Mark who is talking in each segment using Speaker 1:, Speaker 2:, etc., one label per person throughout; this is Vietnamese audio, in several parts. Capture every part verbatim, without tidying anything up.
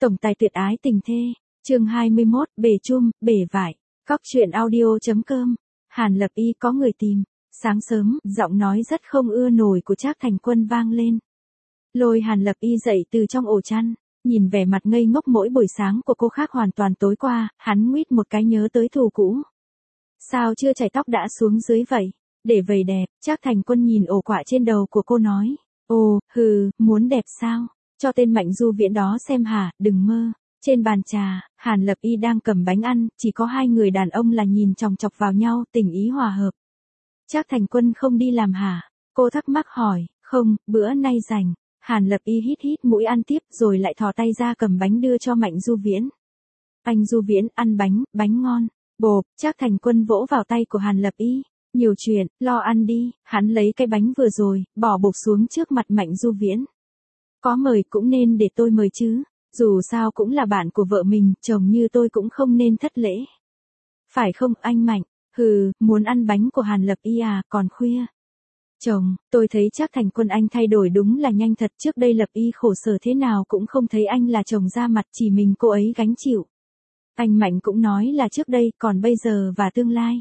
Speaker 1: Tổng tài tuyệt ái tình thê, chương hai mươi mốt, bể chum, bể vải, cóc truyện audio.com, Hàn Lập Y có người tìm. Sáng sớm, giọng nói rất không ưa nổi của Trác Thành Quân vang lên. Lôi Hàn Lập Y dậy từ trong ổ chăn, nhìn vẻ mặt ngây ngốc mỗi buổi sáng của cô khác hoàn toàn tối qua, hắn nguýt một cái nhớ tới thù cũ. Sao chưa chải tóc đã xuống dưới vậy? Để vầy đẹp, Trác Thành Quân nhìn ổ quạ trên đầu của cô nói. Ồ, hừ, muốn đẹp sao? Cho tên Mạnh Du Viễn đó xem hả, đừng mơ. Trên bàn trà, Hàn Lập Y đang cầm bánh ăn, chỉ có hai người đàn ông là nhìn chòng chọc vào nhau, tình ý hòa hợp. Trác Thành Quân không đi làm hả? Cô thắc mắc hỏi, không, bữa nay rảnh. Hàn Lập Y hít hít mũi ăn tiếp rồi lại thò tay ra cầm bánh đưa cho Mạnh Du Viễn. Anh Du Viễn ăn bánh, bánh ngon. Bộp, Trác Thành Quân vỗ vào tay của Hàn Lập Y. Nhiều chuyện, lo ăn đi. Hắn lấy cái bánh vừa rồi, bỏ bộp xuống trước mặt Mạnh Du Viễn. Có mời cũng nên để tôi mời chứ. Dù sao cũng là bạn của vợ mình, chồng như tôi cũng không nên thất lễ. Phải không anh Mạnh? Hừ, muốn ăn bánh của Hàn Lập Y à, còn khuya. Chồng, tôi thấy Trác Thành Quân anh thay đổi đúng là nhanh thật, trước đây Lập Y khổ sở thế nào cũng không thấy anh là chồng ra mặt, chỉ mình cô ấy gánh chịu. Anh Mạnh cũng nói là trước đây, còn bây giờ và tương lai.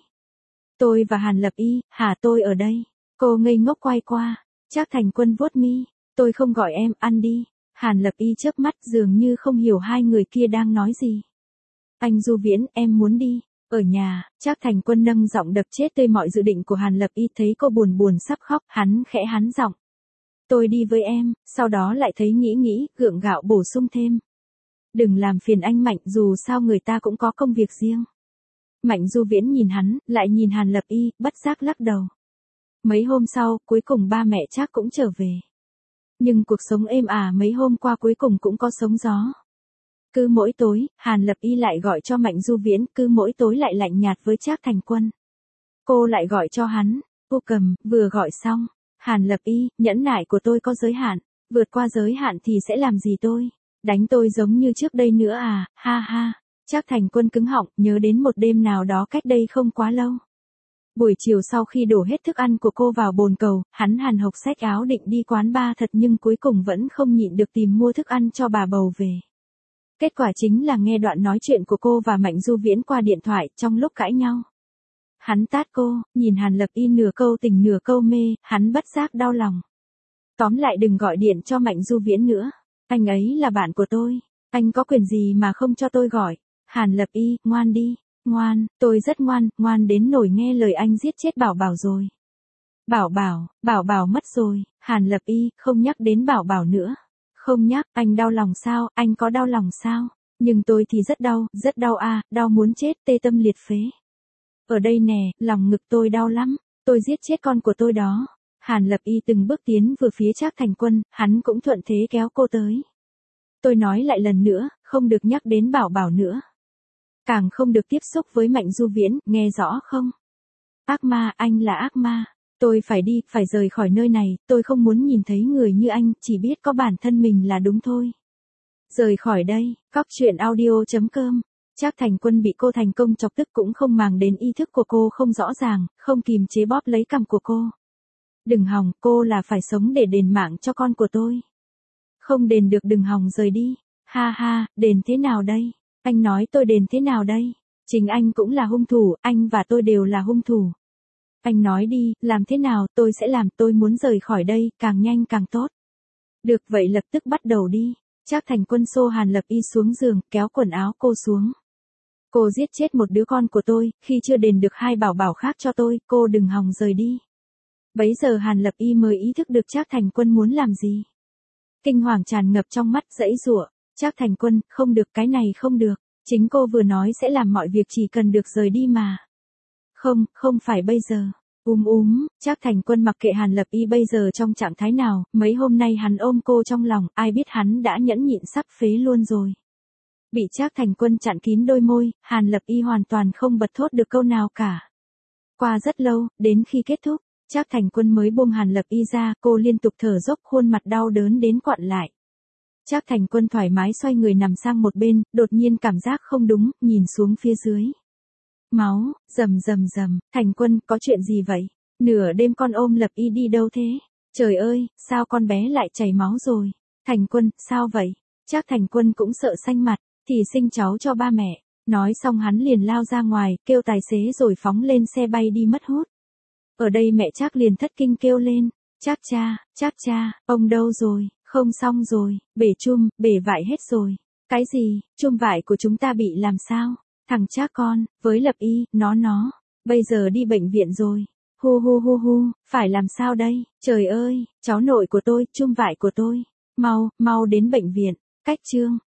Speaker 1: Tôi và Hàn Lập Y, hả tôi ở đây. Cô ngây ngốc quay qua, Trác Thành Quân vuốt mi, tôi không gọi em, ăn đi. Hàn Lập Y chớp mắt dường như không hiểu hai người kia đang nói gì. Anh Du Viễn, em muốn đi. Ở nhà, Trác Thành Quân nâng giọng đập chết tươi mọi dự định của Hàn Lập Y, thấy cô buồn buồn sắp khóc, hắn khẽ hắn giọng. Tôi đi với em, sau đó lại thấy nghĩ nghĩ, gượng gạo bổ sung thêm. Đừng làm phiền anh Mạnh, dù sao người ta cũng có công việc riêng. Mạnh Du Viễn nhìn hắn, lại nhìn Hàn Lập Y, bất giác lắc đầu. Mấy hôm sau, cuối cùng ba mẹ Trác cũng trở về. Nhưng cuộc sống êm ả mấy hôm qua cuối cùng cũng có sóng gió. Cứ mỗi tối, Hàn Lập Y lại gọi cho Mạnh Du Viễn, cứ mỗi tối lại lạnh nhạt với Trác Thành Quân. Cô lại gọi cho hắn, cô cầm, vừa gọi xong. Hàn Lập Y, nhẫn nại của tôi có giới hạn, vượt qua giới hạn thì sẽ làm gì tôi? Đánh tôi giống như trước đây nữa à, ha ha. Trác Thành Quân cứng họng, nhớ đến một đêm nào đó cách đây không quá lâu. Buổi chiều sau khi đổ hết thức ăn của cô vào bồn cầu, hắn hàn hộc xách áo định đi quán bar thật nhưng cuối cùng vẫn không nhịn được tìm mua thức ăn cho bà bầu về. Kết quả chính là nghe đoạn nói chuyện của cô và Mạnh Du Viễn qua điện thoại trong lúc cãi nhau. Hắn tát cô, nhìn Hàn Lập Y nửa câu tình nửa câu mê, hắn bất giác đau lòng. Tóm lại đừng gọi điện cho Mạnh Du Viễn nữa, anh ấy là bạn của tôi, anh có quyền gì mà không cho tôi gọi. Hàn Lập Y, ngoan đi. Ngoan, tôi rất ngoan, ngoan đến nổi nghe lời anh giết chết Bảo Bảo rồi. Bảo Bảo, Bảo Bảo mất rồi. Hàn Lập Y, không nhắc đến Bảo Bảo nữa. Không nhắc, anh đau lòng sao, anh có đau lòng sao? Nhưng tôi thì rất đau, rất đau à, đau muốn chết, tê tâm liệt phế. Ở đây nè, lòng ngực tôi đau lắm, tôi giết chết con của tôi đó. Hàn Lập Y từng bước tiến vừa phía Trác Thành Quân, hắn cũng thuận thế kéo cô tới. Tôi nói lại lần nữa, không được nhắc đến Bảo Bảo nữa. Càng không được tiếp xúc với Mạnh Du Viễn, nghe rõ không? Ác ma, anh là ác ma. Tôi phải đi, phải rời khỏi nơi này, tôi không muốn nhìn thấy người như anh, chỉ biết có bản thân mình là đúng thôi. Rời khỏi đây, cóc truyện audio.com. Trác Thành Quân bị cô thành công chọc tức cũng không màng đến ý thức của cô không rõ ràng, không kìm chế bóp lấy cằm của cô. Đừng hòng, cô là phải sống để đền mạng cho con của tôi. Không đền được đừng hòng rời đi. Ha ha, đền thế nào đây? Anh nói tôi đền thế nào đây? Chính anh cũng là hung thủ, anh và tôi đều là hung thủ. Anh nói đi, làm thế nào, tôi sẽ làm, tôi muốn rời khỏi đây, càng nhanh càng tốt. Được vậy lập tức bắt đầu đi. Trác Thành Quân xô Hàn Lập Y xuống giường, kéo quần áo cô xuống. Cô giết chết một đứa con của tôi, khi chưa đền được hai Bảo Bảo khác cho tôi, cô đừng hòng rời đi. Bấy giờ Hàn Lập Y mới ý thức được Trác Thành Quân muốn làm gì. Kinh hoàng tràn ngập trong mắt, giãy giụa. Trác Thành Quân, không được, cái này không được. Chính cô vừa nói sẽ làm mọi việc chỉ cần được rời đi mà. Không, không phải bây giờ. Úm úm, Trác Thành Quân mặc kệ Hàn Lập Y bây giờ trong trạng thái nào, mấy hôm nay hắn ôm cô trong lòng, ai biết hắn đã nhẫn nhịn sắp phế luôn rồi. Bị Trác Thành Quân chặn kín đôi môi, Hàn Lập Y hoàn toàn không bật thốt được câu nào cả. Qua rất lâu, đến khi kết thúc, Trác Thành Quân mới buông Hàn Lập Y ra, cô liên tục thở dốc, khuôn mặt đau đớn đến quặn lại. Trác Thành Quân thoải mái xoay người nằm sang một bên, đột nhiên cảm giác không đúng, nhìn xuống phía dưới. Máu, rầm rầm rầm, Thành Quân, có chuyện gì vậy? Nửa đêm con ôm Lập Y đi đâu thế? Trời ơi, sao con bé lại chảy máu rồi? Thành Quân, sao vậy? Trác Thành Quân cũng sợ xanh mặt, thì sinh cháu cho ba mẹ. Nói xong hắn liền lao ra ngoài, kêu tài xế rồi phóng lên xe bay đi mất hút. Ở đây mẹ Trác liền thất kinh kêu lên, Trác cha, Trác cha, ông đâu rồi, không xong rồi, bể chum, bể vải hết rồi. Cái gì, chum vải của chúng ta bị làm sao? Thằng Trác con, với Lập Y, nó nó, bây giờ đi bệnh viện rồi. Hu hu hu hu, phải làm sao đây? Trời ơi, cháu nội của tôi, chum vải của tôi. Mau, mau đến bệnh viện. Cách chương